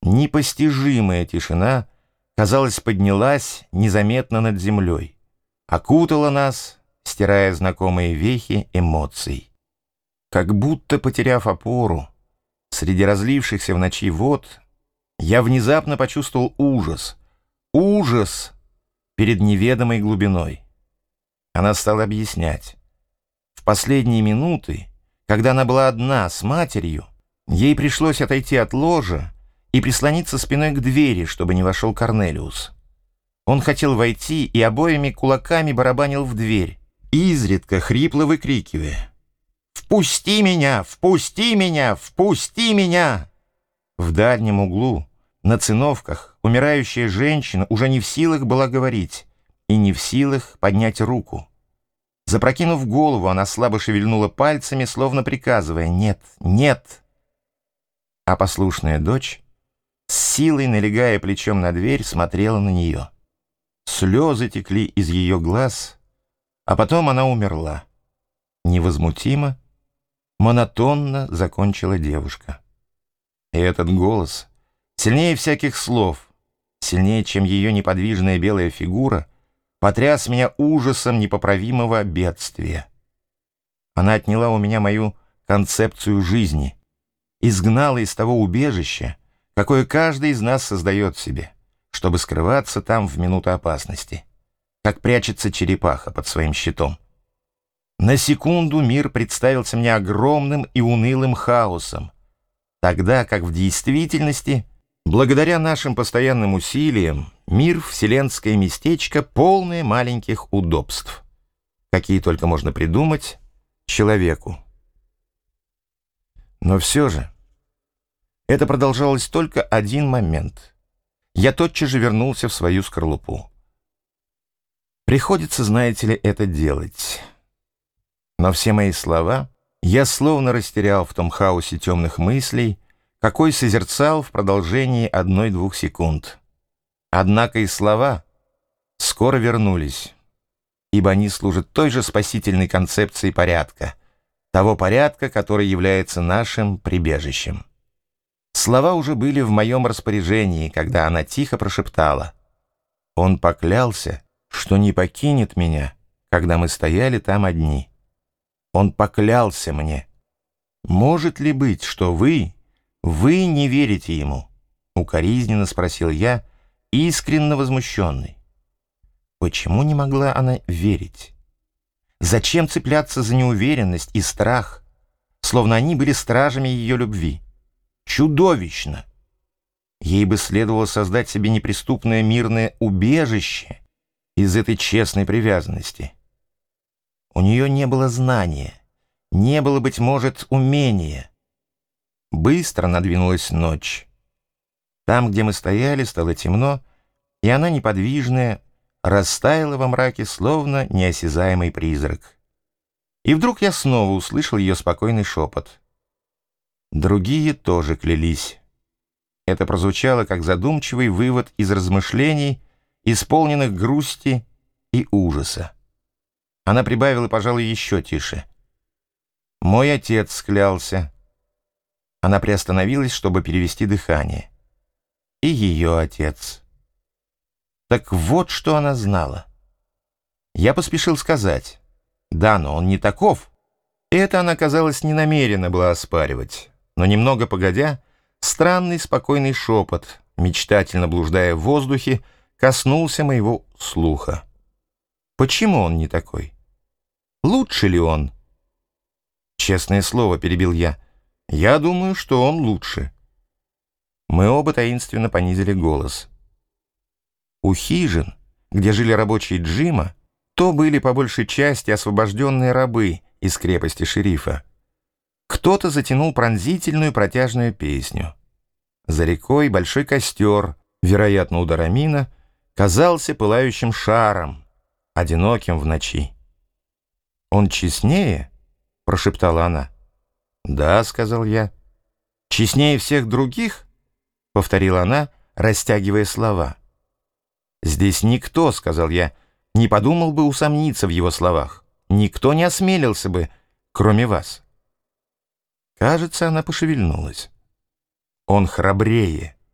Непостижимая тишина, казалось, поднялась незаметно над землей, окутала нас, стирая знакомые вехи эмоций. Как будто, потеряв опору, среди разлившихся в ночи вод, я внезапно почувствовал ужас перед неведомой глубиной. Она стала объяснять. В последние минуты, когда она была одна с матерью, ей пришлось отойти от ложа и прислониться спиной к двери, чтобы не вошел Корнелиус. Он хотел войти и обоими кулаками барабанил в дверь, изредка хрипло выкрикивая: «Впусти меня! Впусти меня! Впусти меня!» В дальнем углу, на циновках, умирающая женщина уже не в силах была говорить и не в силах поднять руку. Запрокинув голову, она слабо шевельнула пальцами, словно приказывая «нет, нет». А послушная дочь, с силой налегая плечом на дверь, смотрела на нее. Слезы текли из ее глаз, а потом она умерла. Невозмутимо, монотонно закончила девушка. И этот голос, сильнее всяких слов, сильнее, чем ее неподвижная белая фигура, потряс меня ужасом непоправимого бедствия. Она отняла у меня мою концепцию жизни, изгнала из того убежища, какое каждый из нас создает себе, чтобы скрываться там в минуту опасности, как прячется черепаха под своим щитом. На секунду мир представился мне огромным и унылым хаосом, тогда как в действительности, благодаря нашим постоянным усилиям, мир — вселенское местечко, полное маленьких удобств, какие только можно придумать человеку. Но все же это продолжалось только один момент. Я тотчас же вернулся в свою скорлупу. Приходится, знаете ли, это делать. Но все мои слова я словно растерял в том хаосе темных мыслей, какой созерцал в продолжении 1-2 секунд. Однако и слова скоро вернулись, ибо они служат той же спасительной концепции порядка, того порядка, который является нашим прибежищем. Слова уже были в моем распоряжении, когда она тихо прошептала: «Он поклялся, что не покинет меня, когда мы стояли там одни. Он поклялся мне. Может ли быть, что вы не верите ему?» Укоризненно спросил я, искренне возмущенный. Почему не могла она верить? Зачем цепляться за неуверенность и страх, словно они были стражами ее любви? Чудовищно! Ей бы следовало создать себе неприступное мирное убежище из этой честной привязанности. У нее не было знания, не было, быть может, умения. Быстро надвинулась ночь. Там, где мы стояли, стало темно, и она, неподвижная, растаяла во мраке, словно неосязаемый призрак. И вдруг я снова услышал ее спокойный шепот. Другие тоже клялись. Это прозвучало как задумчивый вывод из размышлений, исполненных грусти и ужаса. Она прибавила, пожалуй, еще тише. «Мой отец клялся». Она приостановилась, чтобы перевести дыхание. И ее отец. Так вот, что она знала. Я поспешил сказать: «Да, но он не таков». Это она, казалось, не намерена была оспаривать. Но немного погодя, странный спокойный шепот, мечтательно блуждая в воздухе, коснулся моего слуха. «Почему он не такой? Лучше ли он?» «Честное слово», — перебил я, — «я думаю, что он лучше». Мы оба таинственно понизили голос. У хижин, где жили рабочие Джима, то были по большей части освобожденные рабы из крепости шерифа. Кто-то затянул пронзительную протяжную песню. За рекой большой костер, вероятно, у Дорамина, казался пылающим шаром, одиноким в ночи. «Он честнее?» — прошептала она. «Да», — сказал я. «Честнее всех других?» — повторила она, растягивая слова. «Здесь никто», — сказал я, — «не подумал бы усомниться в его словах. Никто не осмелился бы, кроме вас». Кажется, она пошевельнулась. «Он храбрее.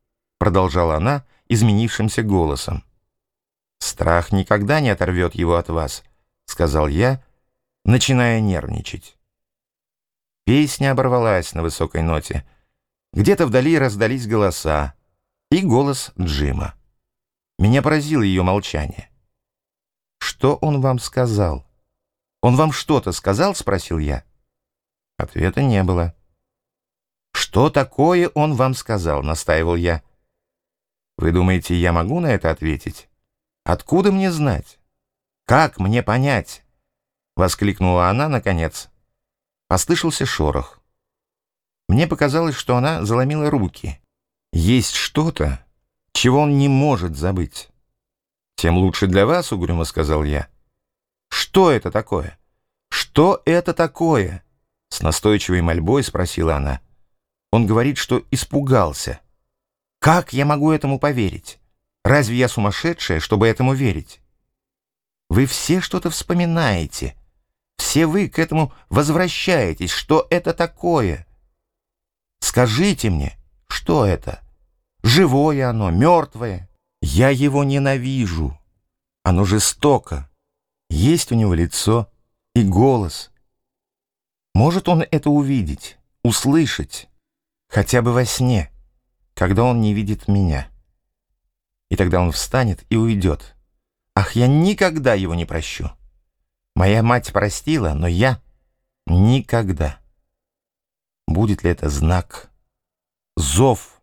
продолжала она изменившимся голосом. «Страх никогда не оторвет его от вас», — сказал я, начиная нервничать. Песня оборвалась на высокой ноте. Где-то вдали раздались голоса и голос Джима. Меня поразило ее молчание. «Что он вам сказал? Он вам что-то сказал?» — спросил я. Ответа не было. «Что такое он вам сказал?» — настаивал я. «Вы думаете, я могу на это ответить? Откуда мне знать? Как мне понять?» — воскликнула она наконец. Послышался шорох. Мне показалось, что она заломила руки. Есть что-то, чего он не может забыть. «Тем лучше для вас», — угрюмо сказал я. «Что это такое? Что это такое?» — с настойчивой мольбой спросила она. «Он говорит, что испугался. Как я могу этому поверить? Разве я сумасшедшая, чтобы этому верить? Вы все что-то вспоминаете. Все вы к этому возвращаетесь. Что это такое? Скажите мне, что это? Живое оно, мертвое? Я его ненавижу. Оно жестоко. Есть у него лицо и голос. Может он это увидеть, услышать, хотя бы во сне, когда он не видит меня? И тогда он встанет и уйдет. Ах, я никогда его не прощу. Моя мать простила, но я никогда. Будет ли это знак? Зов?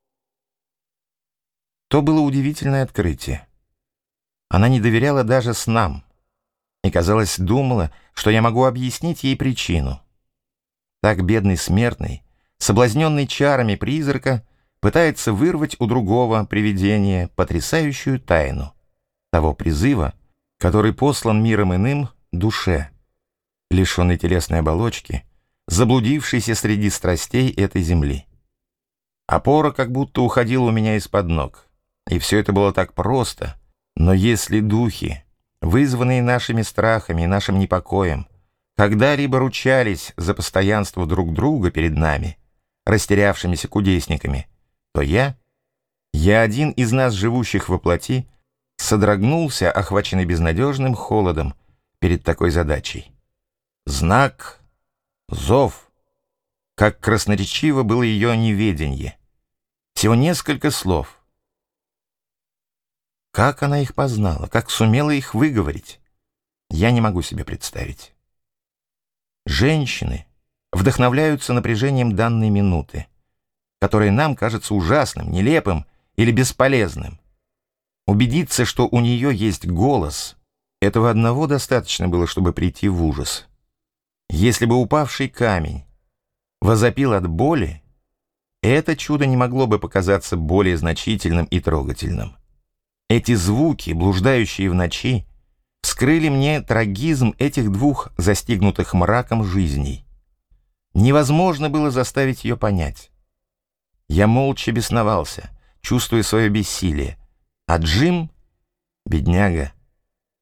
То было удивительное открытие. Она не доверяла даже снам и, казалось, думала, что я могу объяснить ей причину. Так бедный смертный, соблазненный чарами призрака, пытается вырвать у другого привидения потрясающую тайну того призыва, который послан миром иным душе, лишенной телесной оболочки, заблудившейся среди страстей этой земли. Опора как будто уходила у меня из-под ног, и все это было так просто. Но если духи, вызванные нашими страхами и нашим непокоем, когда-либо ручались за постоянство друг друга перед нами, растерявшимися кудесниками, то я один из нас, живущих во плоти, содрогнулся, охваченный безнадежным холодом перед такой задачей. Знак, зов, как красноречиво было ее неведенье. Всего несколько слов. Как она их познала, как сумела их выговорить, я не могу себе представить. Женщины вдохновляются напряжением данной минуты, которое нам кажется ужасным, нелепым или бесполезным. Убедиться, что у нее есть голос, этого одного достаточно было, чтобы прийти в ужас. Если бы упавший камень возопил от боли, это чудо не могло бы показаться более значительным и трогательным. Эти звуки, блуждающие в ночи, вскрыли мне трагизм этих двух застигнутых мраком жизней. Невозможно было заставить ее понять. Я молча бесновался, чувствуя свое бессилие, а Джим, бедняга,